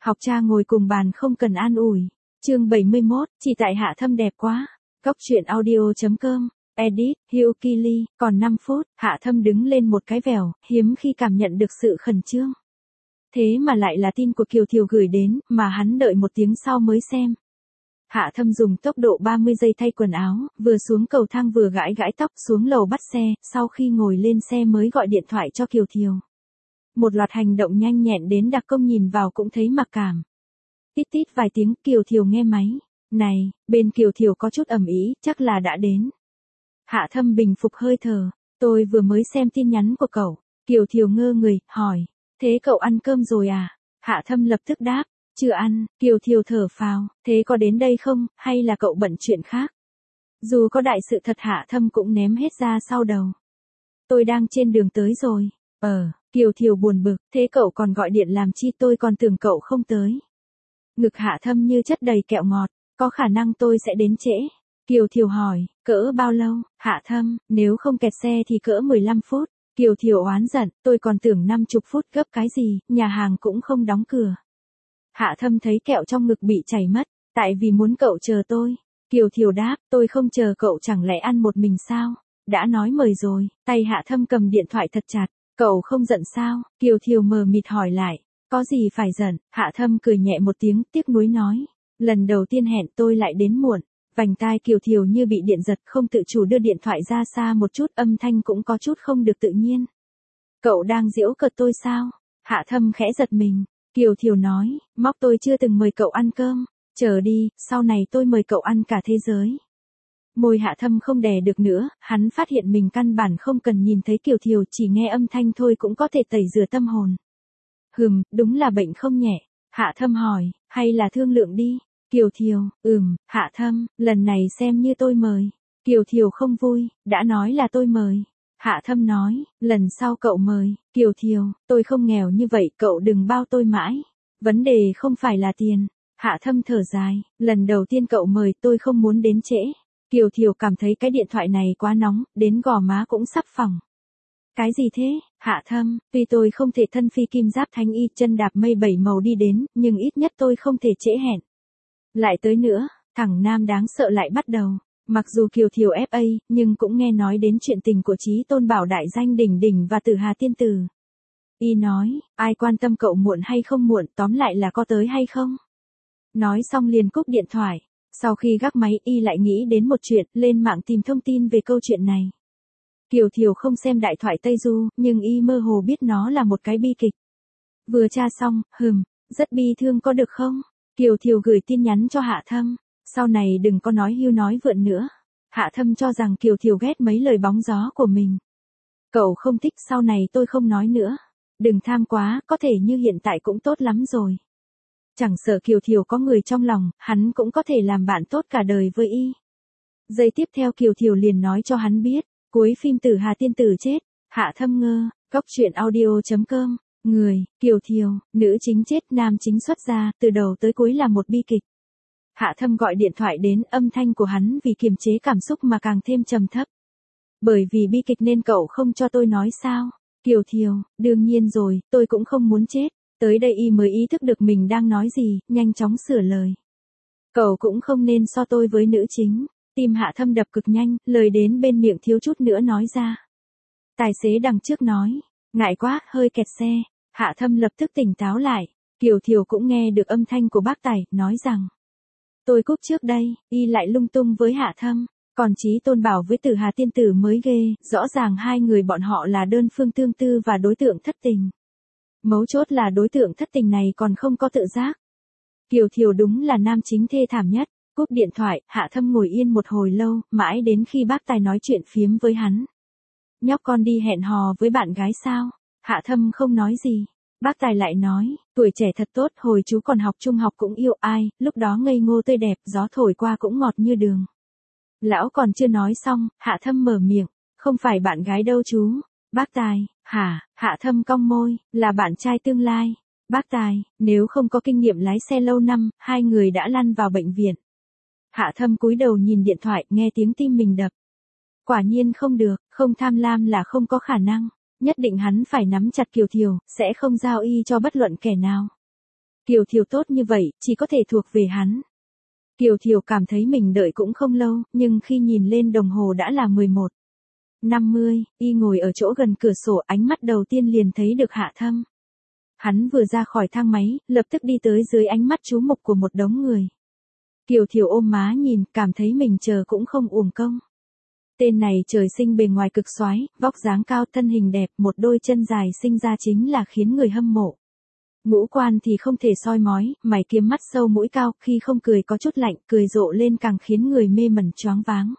Học cha ngồi cùng bàn không cần an ủi. Chương 71, chỉ tại Hạ Thâm đẹp quá. Góc truyện audio.com, edit, Hugh Keely, còn 5 phút, Hạ Thâm đứng lên một cái vèo, hiếm khi cảm nhận được sự khẩn trương. Thế mà lại là tin của Kiều Thiều gửi đến, mà hắn đợi 1 tiếng sau mới xem. Hạ Thâm dùng tốc độ 30 giây thay quần áo, vừa xuống cầu thang vừa gãi gãi tóc xuống lầu bắt xe, sau khi ngồi lên xe mới gọi điện thoại cho Kiều Thiều. Một loạt hành động nhanh nhẹn đến đặc công nhìn vào cũng thấy mặc cảm. Tít tít vài tiếng, Kiều Thiều nghe máy. Này, bên Kiều Thiều có chút ầm ĩ, chắc là đã đến. Hạ Thâm bình phục hơi thở. Tôi vừa mới xem tin nhắn của cậu. Kiều Thiều ngơ người, hỏi. Thế cậu ăn cơm rồi à? Hạ Thâm lập tức đáp. Chưa ăn. Kiều Thiều thở phào. Thế có đến đây không, hay là cậu bận chuyện khác? Dù có đại sự thật Hạ Thâm cũng ném hết ra sau đầu. Tôi đang trên đường tới rồi. Kiều Thiều buồn bực. Thế cậu còn gọi điện làm chi, tôi còn tưởng cậu không tới. Ngực Hạ Thâm như chất đầy kẹo ngọt. Có khả năng tôi sẽ đến trễ. Kiều Thiều hỏi, cỡ bao lâu? Hạ Thâm, nếu không kẹt xe thì cỡ 15 phút. Kiều Thiều oán giận, tôi còn tưởng 50 phút, gấp cái gì, nhà hàng cũng không đóng cửa. Hạ Thâm thấy kẹo trong ngực bị chảy mất, tại vì muốn cậu chờ tôi. Kiều Thiều đáp, tôi không chờ cậu, chẳng lẽ ăn một mình sao? Đã nói mời rồi. Tay Hạ Thâm cầm điện thoại thật chặt. Cậu không giận sao? Kiều Thiều mờ mịt hỏi lại. Có gì phải giận? Hạ Thâm cười nhẹ một tiếng, tiếc nuối nói. Lần đầu tiên hẹn tôi lại đến muộn. Vành tai Kiều Thiều như bị điện giật, không tự chủ đưa điện thoại ra xa một chút, âm thanh cũng có chút không được tự nhiên. Cậu đang giễu cợt tôi sao? Hạ Thâm khẽ giật mình. Kiều Thiều nói, móc tôi chưa từng mời cậu ăn cơm. Chờ đi, sau này tôi mời cậu ăn cả thế giới. Môi Hạ Thâm không đè được nữa, hắn phát hiện mình căn bản không cần nhìn thấy Kiều Thiều, chỉ nghe âm thanh thôi cũng có thể tẩy rửa tâm hồn. Đúng là bệnh không nhẹ. Hạ Thâm hỏi, hay là thương lượng đi? Kiều Thiều, Hạ Thâm, lần này xem như tôi mời. Kiều Thiều không vui, đã nói là tôi mời. Hạ Thâm nói, lần sau cậu mời. Kiều Thiều, tôi không nghèo như vậy, cậu đừng bao tôi mãi. Vấn đề không phải là tiền. Hạ Thâm thở dài, lần đầu tiên cậu mời tôi không muốn đến trễ. Kiều Thiều cảm thấy cái điện thoại này quá nóng, đến gò má cũng sắp phỏng. Cái gì thế? Hạ Thâm, tuy tôi không thể thân phi kim giáp thánh y chân đạp mây 7 màu đi đến, nhưng ít nhất tôi không thể trễ hẹn. Lại tới nữa, thằng nam đáng sợ lại bắt đầu. Mặc dù Kiều Thiều FA, nhưng cũng nghe nói đến chuyện tình của Chí Tôn Bảo đại danh đỉnh đỉnh và Tử Hà tiên tử. Y nói, ai quan tâm cậu muộn hay không muộn, tóm lại là có tới hay không. Nói xong liền cúp điện thoại. Sau khi gác máy, Y lại nghĩ đến một chuyện, lên mạng tìm thông tin về câu chuyện này. Kiều Thiều không xem Đại thoại Tây Du, nhưng Y mơ hồ biết nó là một cái bi kịch. Vừa tra xong, rất bi thương có được không? Kiều Thiều gửi tin nhắn cho Hạ Thâm. Sau này đừng có nói hưu nói vượn nữa. Hạ Thâm cho rằng Kiều Thiều ghét mấy lời bóng gió của mình. Cậu không thích, sau này tôi không nói nữa. Đừng tham quá, có thể như hiện tại cũng tốt lắm rồi. Chẳng sợ Kiều Thiều có người trong lòng, hắn cũng có thể làm bạn tốt cả đời với Y. Giây tiếp theo Kiều Thiều liền nói cho hắn biết, cuối phim Tử Hà tiên tử chết. Hạ Thâm ngơ, góc truyện audio.com. Người, Kiều Thiều, nữ chính chết, nam chính xuất gia, từ đầu tới cuối là một bi kịch. Hạ Thâm gọi điện thoại đến, âm thanh của hắn vì kiềm chế cảm xúc mà càng thêm trầm thấp. Bởi vì bi kịch nên cậu không cho tôi nói sao? Kiều Thiều, đương nhiên rồi, tôi cũng không muốn chết. Tới đây Y mới ý thức được mình đang nói gì, nhanh chóng sửa lời. Cậu cũng không nên so tôi với nữ chính. Tim Hạ Thâm đập cực nhanh, lời đến bên miệng thiếu chút nữa nói ra. Tài xế đằng trước nói, ngại quá, hơi kẹt xe. Hạ Thâm lập tức tỉnh táo lại. Kiều Thiều cũng nghe được âm thanh của bác Tài, nói rằng. Tôi cúp trước đây. Y lại lung tung với Hạ Thâm. Còn Chí Tôn Bảo với Tử Hà tiên tử mới ghê, rõ ràng hai người bọn họ là đơn phương tương tư và đối tượng thất tình. Mấu chốt là đối tượng thất tình này còn không có tự giác. Kiều Thiều đúng là nam chính thê thảm nhất. Cúp điện thoại, Hạ Thâm ngồi yên một hồi lâu, mãi đến khi bác Tài nói chuyện phiếm với hắn. Nhóc con đi hẹn hò với bạn gái sao? Hạ Thâm không nói gì. Bác Tài lại nói, tuổi trẻ thật tốt, hồi chú còn học trung học cũng yêu ai, lúc đó ngây ngô tươi đẹp, gió thổi qua cũng ngọt như đường. Lão còn chưa nói xong, Hạ Thâm mở miệng, không phải bạn gái đâu chú. Bác Tài, hả? Hạ Thâm cong môi, là bạn trai tương lai. Bác Tài, nếu không có kinh nghiệm lái xe lâu năm, hai người đã lăn vào bệnh viện. Hạ Thâm cúi đầu nhìn điện thoại, nghe tiếng tim mình đập. Quả nhiên không được, không tham lam là không có khả năng. Nhất định hắn phải nắm chặt Kiều Thiều, sẽ không giao Y cho bất luận kẻ nào. Kiều Thiều tốt như vậy, chỉ có thể thuộc về hắn. Kiều Thiều cảm thấy mình đợi cũng không lâu, nhưng khi nhìn lên đồng hồ đã là 11:50, y ngồi ở chỗ gần cửa sổ, ánh mắt đầu tiên liền thấy được Hạ Thâm. Hắn vừa ra khỏi thang máy, lập tức đi tới dưới ánh mắt chú mục của một đống người. Kiều Thiều ôm má nhìn, cảm thấy mình chờ cũng không uổng công. Tên này trời sinh bề ngoài cực soái, vóc dáng cao, thân hình đẹp, một đôi chân dài sinh ra chính là khiến người hâm mộ. Ngũ quan thì không thể soi mói, mày kiếm mắt sâu mũi cao, khi không cười có chút lạnh, cười rộ lên càng khiến người mê mẩn choáng váng.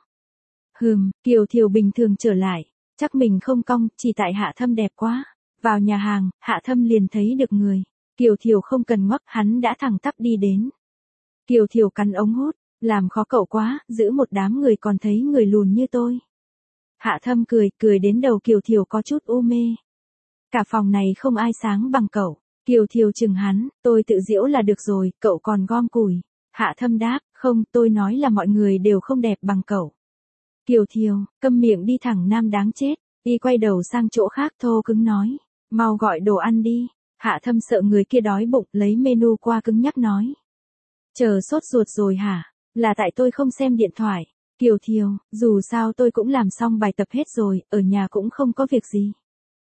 Kiều Thiều bình thường trở lại, chắc mình không cong, chỉ tại Hạ Thâm đẹp quá. Vào nhà hàng, Hạ Thâm liền thấy được người. Kiều Thiều không cần ngoắc, hắn đã thẳng tắp đi đến. Kiều Thiều cắn ống hút, làm khó cậu quá, giữ một đám người còn thấy người lùn như tôi. Hạ Thâm cười đến đầu Kiều Thiều có chút u mê. Cả phòng này không ai sáng bằng cậu. Kiều Thiều chừng hắn, tôi tự giễu là được rồi, cậu còn gom củi. Hạ Thâm đáp, không, tôi nói là mọi người đều không đẹp bằng cậu. Kiều Thiều, câm miệng đi, thẳng nam đáng chết. Y quay đầu sang chỗ khác thô cứng nói, mau gọi đồ ăn đi. Hạ Thâm sợ người kia đói bụng, lấy menu qua cứng nhắc nói. Chờ sốt ruột rồi hả? Là tại tôi không xem điện thoại. Kiều Thiều, dù sao tôi cũng làm xong bài tập hết rồi, ở nhà cũng không có việc gì.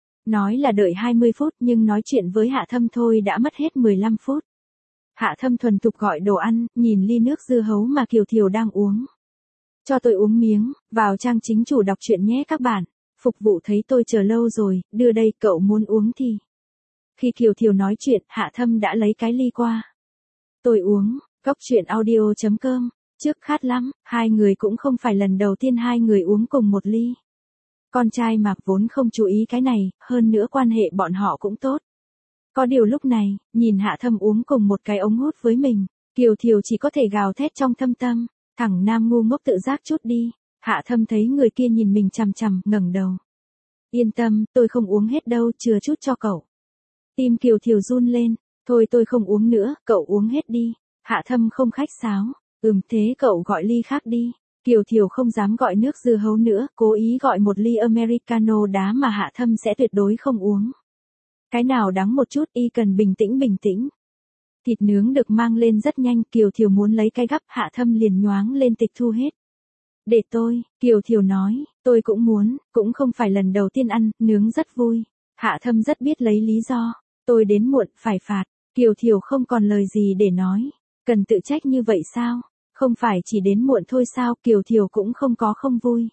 Nói là đợi 20 phút nhưng nói chuyện với Hạ Thâm thôi đã mất hết 15 phút. Hạ Thâm thuần thục gọi đồ ăn, nhìn ly nước dưa hấu mà Kiều Thiều đang uống. Cho tôi uống miếng, vào trang chính chủ đọc truyện nhé các bạn. Phục vụ thấy tôi chờ lâu rồi, đưa đây, cậu muốn uống thì. Khi Kiều Thiều nói chuyện, Hạ Thâm đã lấy cái ly qua. Tôi uống, Cóc Truyện Audio.com, trước khát lắm, hai người cũng không phải lần đầu tiên hai người uống cùng một ly. Con trai Mạc vốn không chú ý cái này, hơn nữa quan hệ bọn họ cũng tốt. Có điều lúc này, nhìn Hạ Thâm uống cùng một cái ống hút với mình, Kiều Thiều chỉ có thể gào thét trong thâm tâm, thằng nam ngu ngốc tự giác chút đi. Hạ Thâm thấy người kia nhìn mình chằm chằm, ngẩng đầu. Yên tâm, tôi không uống hết đâu, chừa chút cho cậu. Tim Kiều Thiều run lên, thôi tôi không uống nữa, cậu uống hết đi. Hạ Thâm không khách sáo, thế cậu gọi ly khác đi. Kiều Thiều không dám gọi nước dưa hấu nữa, cố ý gọi một ly Americano đá mà Hạ Thâm sẽ tuyệt đối không uống. Cái nào đắng một chút, y cần bình tĩnh. Thịt nướng được mang lên rất nhanh, Kiều Thiều muốn lấy cái gắp, Hạ Thâm liền nhoáng lên tịch thu hết. Để tôi, Kiều Thiều nói, tôi cũng muốn, cũng không phải lần đầu tiên ăn, nướng rất vui. Hạ Thâm rất biết lấy lý do, tôi đến muộn, phải phạt. Kiều Thiều không còn lời gì để nói, cần tự trách như vậy sao? Không phải chỉ đến muộn thôi sao? Kiều Thiều cũng không có không vui.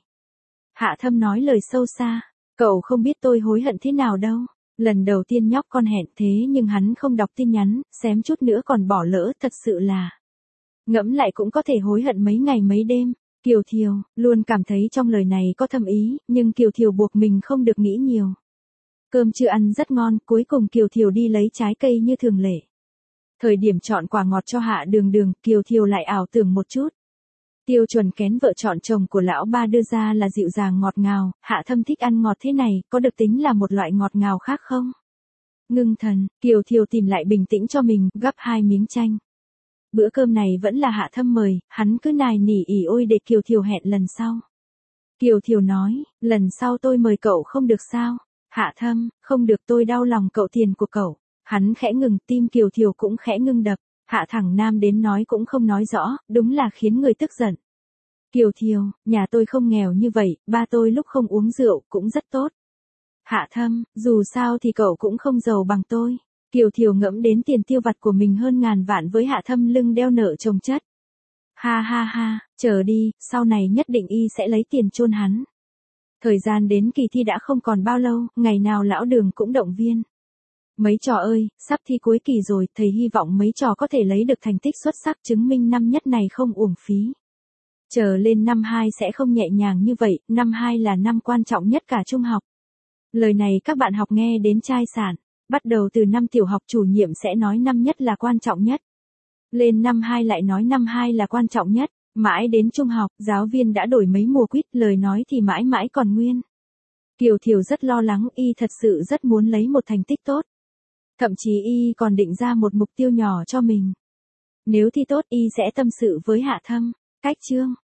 Hạ Thâm nói lời sâu xa, cậu không biết tôi hối hận thế nào đâu. Lần đầu tiên nhóc con hẹn thế nhưng hắn không đọc tin nhắn, xém chút nữa còn bỏ lỡ, thật sự là. Ngẫm lại cũng có thể hối hận mấy ngày mấy đêm. Kiều Thiều, luôn cảm thấy trong lời này có thâm ý, nhưng Kiều Thiều buộc mình không được nghĩ nhiều. Cơm chưa ăn rất ngon, cuối cùng Kiều Thiều đi lấy trái cây như thường lệ. Thời điểm chọn quả ngọt cho Hạ Đường, Kiều Thiều lại ảo tưởng một chút. Tiêu chuẩn kén vợ chọn chồng của lão ba đưa ra là dịu dàng ngọt ngào, Hạ Thâm thích ăn ngọt thế này, có được tính là một loại ngọt ngào khác không? Ngưng thần, Kiều Thiều tìm lại bình tĩnh cho mình, gắp 2 miếng chanh. Bữa cơm này vẫn là Hạ Thâm mời, hắn cứ nài nỉ ỉ ôi để Kiều Thiều hẹn lần sau. Kiều Thiều nói, lần sau tôi mời cậu không được sao? Hạ Thâm, không được, tôi đau lòng cậu, tiền của cậu. Hắn khẽ ngừng, tim Kiều Thiều cũng khẽ ngưng đập. Hạ thẳng nam đến nói cũng không nói rõ, đúng là khiến người tức giận. Kiều Thiều, nhà tôi không nghèo như vậy, ba tôi lúc không uống rượu cũng rất tốt. Hạ Thâm, dù sao thì cậu cũng không giàu bằng tôi. Kiều Thiều ngẫm đến tiền tiêu vặt của mình hơn ngàn vạn với Hạ Thâm lưng đeo nợ chồng chất. Ha, chờ đi, sau này nhất định y sẽ lấy tiền chôn hắn. Thời gian đến kỳ thi đã không còn bao lâu, ngày nào lão Đường cũng động viên. Mấy trò ơi, sắp thi cuối kỳ rồi, thầy hy vọng mấy trò có thể lấy được thành tích xuất sắc, chứng minh năm nhất này không uổng phí. Chờ lên năm 2 sẽ không nhẹ nhàng như vậy, năm 2 là năm quan trọng nhất cả trung học. Lời này các bạn học nghe đến chai sạn, bắt đầu từ năm tiểu học chủ nhiệm sẽ nói năm nhất là quan trọng nhất. Lên năm 2 lại nói năm 2 là quan trọng nhất, mãi đến trung học, giáo viên đã đổi mấy mùa quýt, lời nói thì mãi mãi còn nguyên. Kiều Thiều rất lo lắng, y thật sự rất muốn lấy một thành tích tốt. Thậm chí y còn định ra một mục tiêu nhỏ cho mình. Nếu thi tốt y sẽ tâm sự với Hạ Thâm. Cách chương